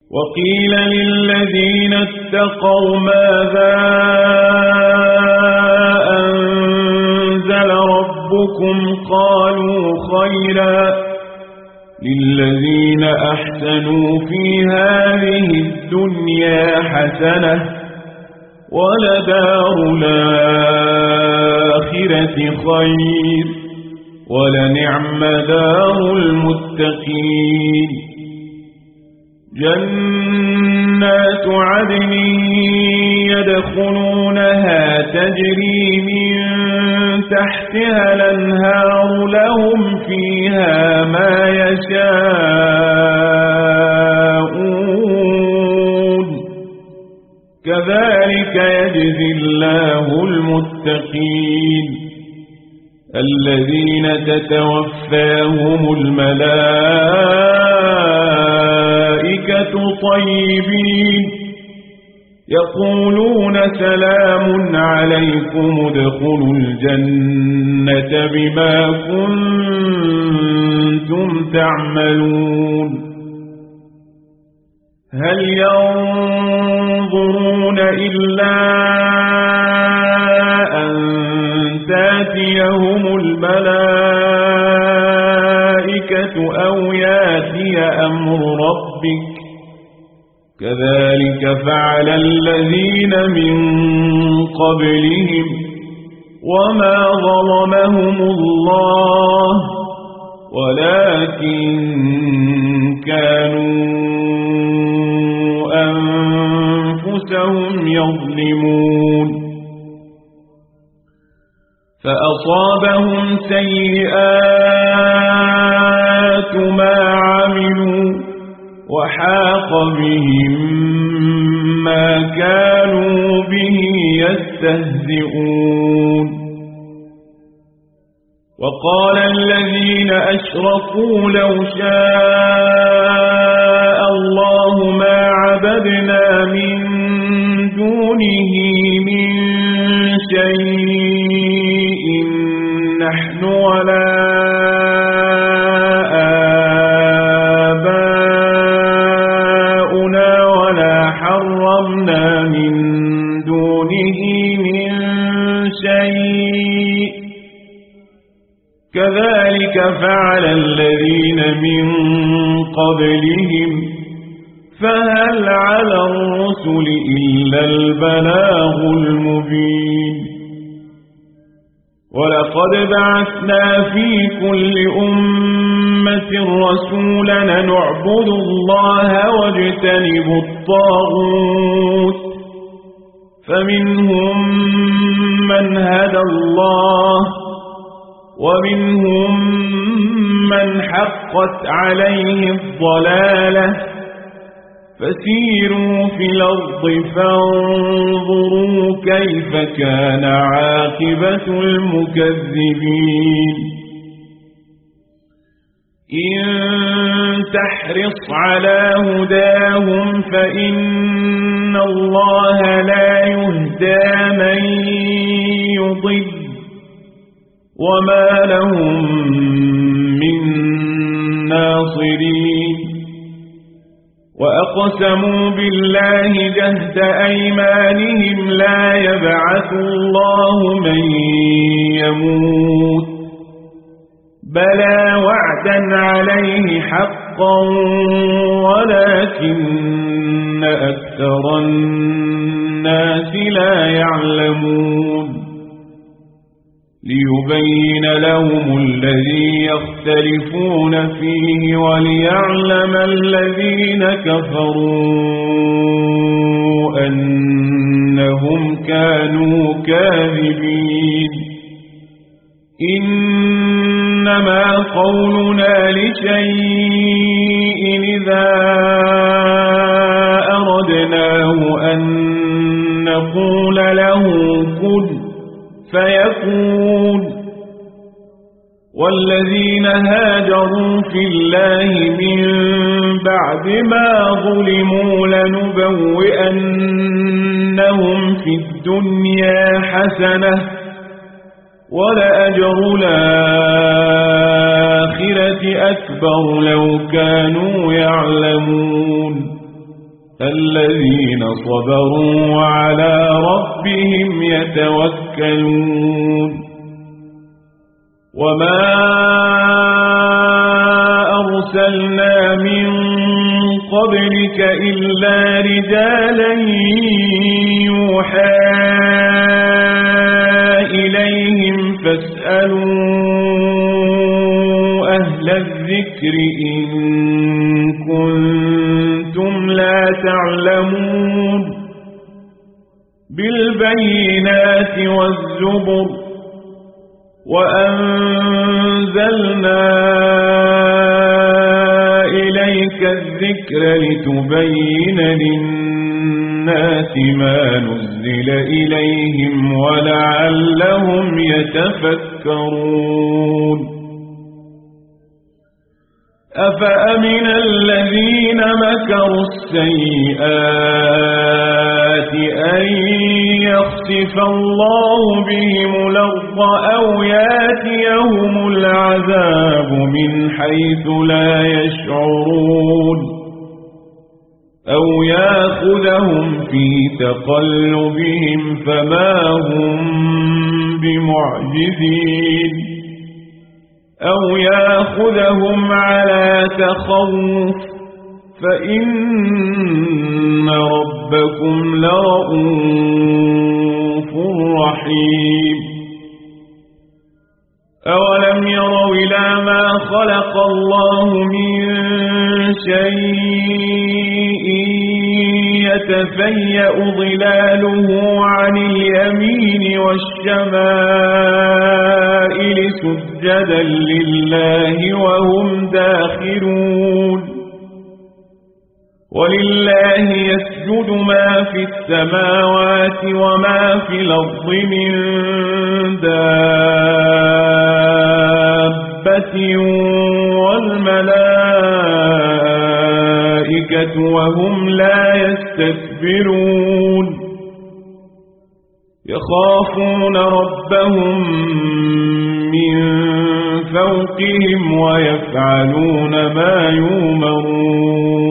وقيل للذين اتقوا ماذا أنزل ربكم قالوا خيرا للذين أحسنوا في هذه الدنيا حسنة ولدار الآخرة خير ولنعم دار المتقين جنات عدن يدخلونها تجري من تحتها الأنهار لهم فيها ما يشاءون كذلك يجزي الله المتقين الذين تتوفاهم الملائكة طيبين يقولون سلام عليكم ادخلوا الجنة بما كنتم تعملون هل ينظرون إلا أن تأتيهم الملائكة أو يأتي أمر ربك كذلك فعل الذين من قبلهم وما ظلمهم الله ولكن كانوا أنفسهم يظلمون فأصابهم سيئات ما عملوا وحاق بهم ما كانوا به يستهزئون وقال الذين أشركوا لو شاء الله ما عبدنا من دونه من شيء نحن ولا من دونه من شيء كذلك فعل الذين من قبلهم فهل على الرسل إلا البلاغ المبين ولقد بعثنا في كل أمة رسولا نعبد الله واجتنب الطاغوت فمنهم من هدى الله ومنهم من حقت عليه الضلالة فسيروا في الأرض فانظروا كيف كان عاقبة المكذبين إن تحرص على هداهم فإن الله لا يهدى من يضل وما لهم من ناصرين وأقسموا بالله جهد أيمانهم لا يبعث الله من يموت بلى وعدا عليه حقا ولكن أكثر الناس لا يعلمون ليبين لهم الذي يختلفون فيه وليعلم الذين كفروا أنهم كانوا كاذبين إنما قولنا لشيء إذا أردناه أن نقول له كن فيكون والذين هاجروا في الله من بعد ما ظلموا لنبوئنهم في الدنيا حسنة ولأجر الآخرة أكبر لو كانوا يعلمون الذين صبروا وعلى ربهم يتوكلون وما أرسلنا من قبلك إلا رجالا يوحى إليهم فاسألوا أهل الذكر إن كنتم لا تعلمون بالبينات والزبر وأنزلنا إليك الذكر لتبين للناس ما نزل إليهم ولعلهم يتفكرون أفأمن الذين مكروا السيئات أن يخسف الله بهم الأرض أو ياتيهم العذاب من حيث لا يشعرون أو ياخذهم في تقلبهم فما هم بمعجزين أو ياخذهم على تخوف فإن ربكم لرؤوف رحيم أولم يروا إلى ما خلق الله من شيء يتفيأ ظلاله عن اليمين والشمائل سجدا لله وهم داخرون ولله يسجد ما في السماوات وما في الأرض من دابة والملائكة وهم لا يستكبرون يخافون ربهم من فوقهم ويفعلون ما يؤمرون